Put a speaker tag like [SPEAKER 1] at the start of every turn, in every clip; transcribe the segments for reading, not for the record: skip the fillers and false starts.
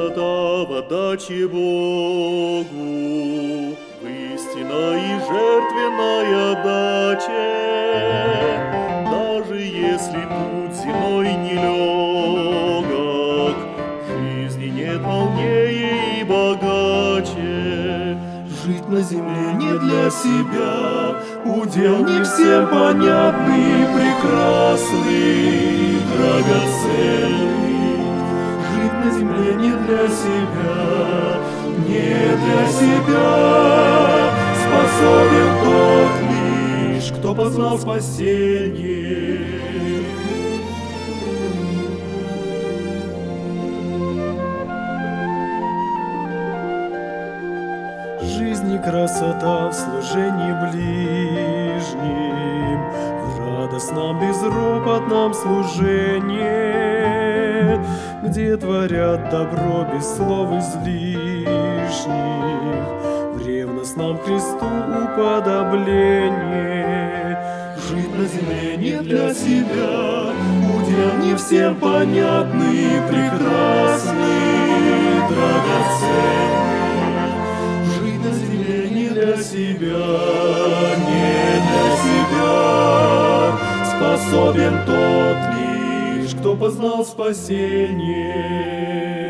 [SPEAKER 1] красота в отдаче Богу, в истинной и жертвенной отдаче. Даже если путь земной нелегок, жизни нет полнее и богаче. Жить на земле не для себя, удел не всем понятный, прекрасный, драгоценный. Жить на земле не для себя, не для себя. Способен тот лишь, кто познал спасение. Жизнь и красота в служении ближним, в радостном безропотном служении, где творят добро без слов излишних, в ревностном Христу уподобление. Жить на земле не для себя, удел не всем понятный, прекрасный, драгоценный. Для себя, не для себя, способен тот лишь, кто познал спасение.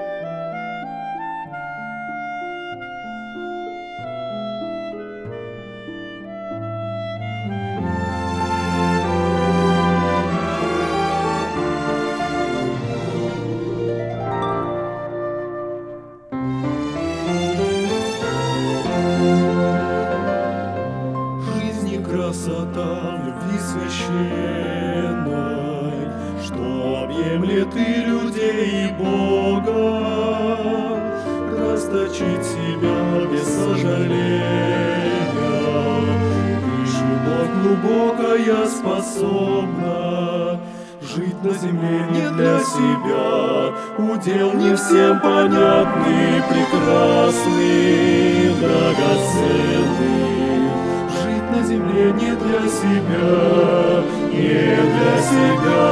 [SPEAKER 1] Красота в любви священной, что объемлет и людей, и Бога, расточить себя без сожаления. Лишь любовь глубокая способна жить на земле не для себя, удел не всем понятный, прекрасный, драгоценный. На земле не для себя, не для себя,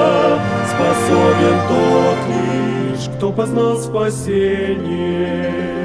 [SPEAKER 1] способен тот лишь, кто познал спасение.